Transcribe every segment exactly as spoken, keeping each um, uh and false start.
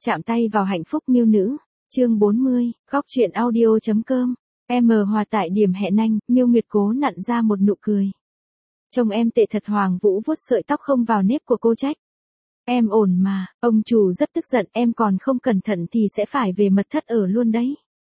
Chạm tay vào hạnh phúc miêu nữ, chương bốn mươi, góc truyện audio chấm com. Em hòa tại điểm hẹn anh, Miêu Nguyệt cố nặn ra một nụ cười. Trông em tệ thật. Hoàng Vũ vuốt sợi tóc không vào nếp của cô trách. Em ổn mà, ông chủ rất tức giận, em còn không cẩn thận thì sẽ phải về mật thất ở luôn đấy.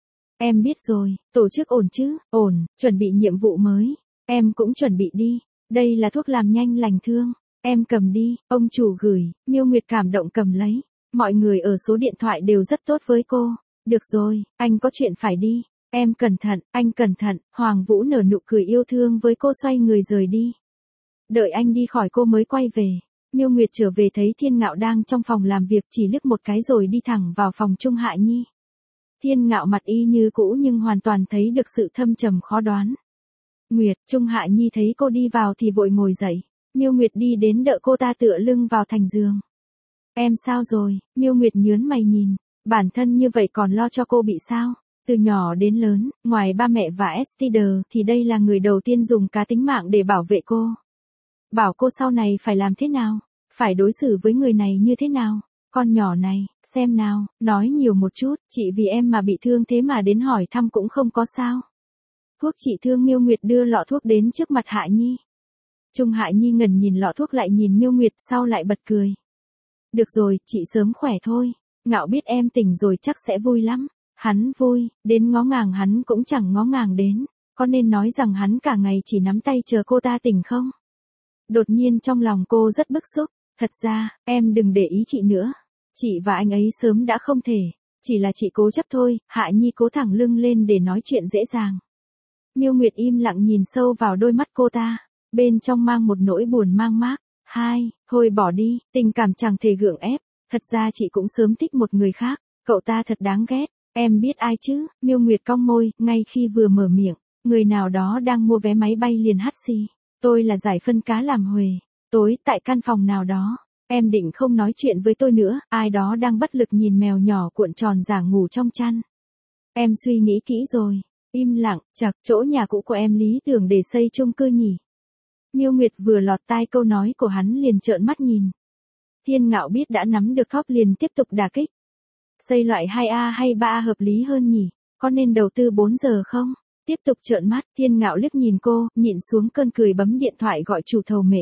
Em biết rồi, tổ chức ổn chứ, ổn, chuẩn bị nhiệm vụ mới. Em cũng chuẩn bị đi, đây là thuốc làm nhanh lành thương, em cầm đi, ông chủ gửi. Miêu Nguyệt cảm động cầm lấy. Mọi người ở số điện thoại đều rất tốt với cô. Được rồi, anh có chuyện phải đi. Em cẩn thận, anh cẩn thận. Hoàng Vũ nở nụ cười yêu thương với cô, xoay người rời đi. Đợi anh đi khỏi cô mới quay về. Miêu Nguyệt trở về thấy Thiên Ngạo đang trong phòng làm việc, chỉ liếc một cái rồi đi thẳng vào phòng Trung Hạ Nhi. Thiên Ngạo mặt y như cũ nhưng hoàn toàn thấy được sự thâm trầm khó đoán. Nguyệt, Trung Hạ Nhi thấy cô đi vào thì vội ngồi dậy. Miêu Nguyệt đi đến đỡ cô ta tựa lưng vào thành giường. Em sao rồi? Miêu Nguyệt nhớn mày nhìn. Bản thân như vậy còn lo cho cô bị sao? Từ nhỏ đến lớn, ngoài ba mẹ và Esther thì đây là người đầu tiên dùng cả tính mạng để bảo vệ cô. Bảo cô sau này phải làm thế nào? Phải đối xử với người này như thế nào? Con nhỏ này, xem nào, nói nhiều một chút, chị vì em mà bị thương thế mà đến hỏi thăm cũng không có sao. Thuốc trị thương. Miêu Nguyệt đưa lọ thuốc đến trước mặt Hạ Nhi. Trung Hạ Nhi ngẩn nhìn lọ thuốc lại nhìn Miêu Nguyệt, sau lại bật cười. Được rồi, chị sớm khỏe thôi. Ngạo biết em tỉnh rồi chắc sẽ vui lắm. Hắn vui, đến ngó ngàng hắn cũng chẳng ngó ngàng đến. Có nên nói rằng hắn cả ngày chỉ nắm tay chờ cô ta tỉnh không? Đột nhiên trong lòng cô rất bức xúc. Thật ra, em đừng để ý chị nữa. Chị và anh ấy sớm đã không thể. Chỉ là chị cố chấp thôi. Hạ Nhi cố thẳng lưng lên để nói chuyện dễ dàng. Miêu Nguyệt im lặng nhìn sâu vào đôi mắt cô ta. Bên trong mang một nỗi buồn mang mác. Hai, thôi bỏ đi, tình cảm chẳng thể gượng ép. Thật ra chị cũng sớm thích một người khác. Cậu ta thật đáng ghét. Em biết ai chứ? Miêu Nguyệt cong môi, ngay khi vừa mở miệng, người nào đó đang mua vé máy bay liền hắt xì. Tôi là giải phân cá làm huề. Tối, tại căn phòng nào đó, em định không nói chuyện với tôi nữa, ai đó đang bất lực nhìn mèo nhỏ cuộn tròn giả ngủ trong chăn. Em suy nghĩ kỹ rồi. Im lặng, chật, chỗ nhà cũ của em lý tưởng để xây chung cư nhỉ? Miêu Nguyệt vừa lọt tai câu nói của hắn liền trợn mắt nhìn. Thiên Ngạo biết đã nắm được thóp liền tiếp tục đả kích. Xây loại hai A hay ba A hợp lý hơn nhỉ? Có nên đầu tư bốn giờ không? Tiếp tục trợn mắt, Thiên Ngạo liếc nhìn cô, nhịn xuống cơn cười bấm điện thoại gọi chủ thầu Mễ.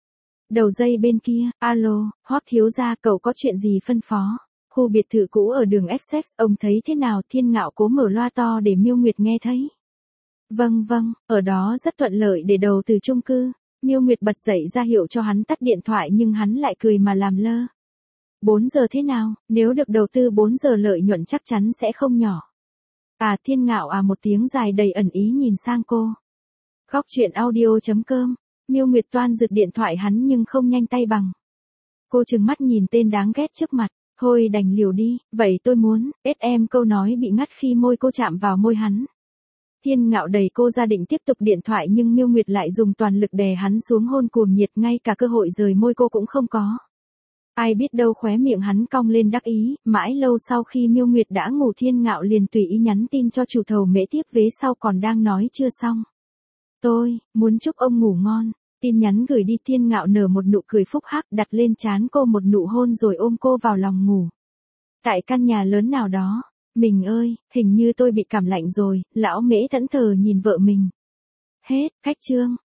Đầu dây bên kia, alo, Hoắc thiếu gia, cậu có chuyện gì phân phó? Khu biệt thự cũ ở đường Essex, ông thấy thế nào? Thiên Ngạo cố mở loa to để Miêu Nguyệt nghe thấy. Vâng vâng, ở đó rất thuận lợi để đầu tư chung cư. Miêu Nguyệt bật dậy ra hiệu cho hắn tắt điện thoại nhưng hắn lại cười mà làm lơ. bốn giờ thế nào? Nếu được đầu tư bốn giờ lợi nhuận chắc chắn sẽ không nhỏ. À, Thiên Ngạo à, một tiếng dài đầy ẩn ý nhìn sang cô. Góc truyện audio chấm com. Miêu Nguyệt toan giật điện thoại hắn nhưng không nhanh tay bằng. Cô trừng mắt nhìn tên đáng ghét trước mặt. Thôi đành liều đi, vậy tôi muốn, ết em câu nói bị ngắt khi môi cô chạm vào môi hắn. Thiên Ngạo đẩy cô ra định tiếp tục điện thoại nhưng Miêu Nguyệt lại dùng toàn lực đè hắn xuống hôn cuồng nhiệt, ngay cả cơ hội rời môi cô cũng không có. Ai biết đâu khóe miệng hắn cong lên đắc ý, mãi lâu sau khi Miêu Nguyệt đã ngủ Thiên Ngạo liền tùy ý nhắn tin cho chủ thầu Mễ tiếp vế sau còn đang nói chưa xong. Tôi, muốn chúc ông ngủ ngon. Tin nhắn gửi đi. Thiên Ngạo nở một nụ cười phúc hắc, đặt lên trán cô một nụ hôn rồi ôm cô vào lòng ngủ. Tại căn nhà lớn nào đó. Mình ơi, hình như tôi bị cảm lạnh rồi. Lão Mễ thẫn thờ nhìn vợ mình. Hết, cách chương.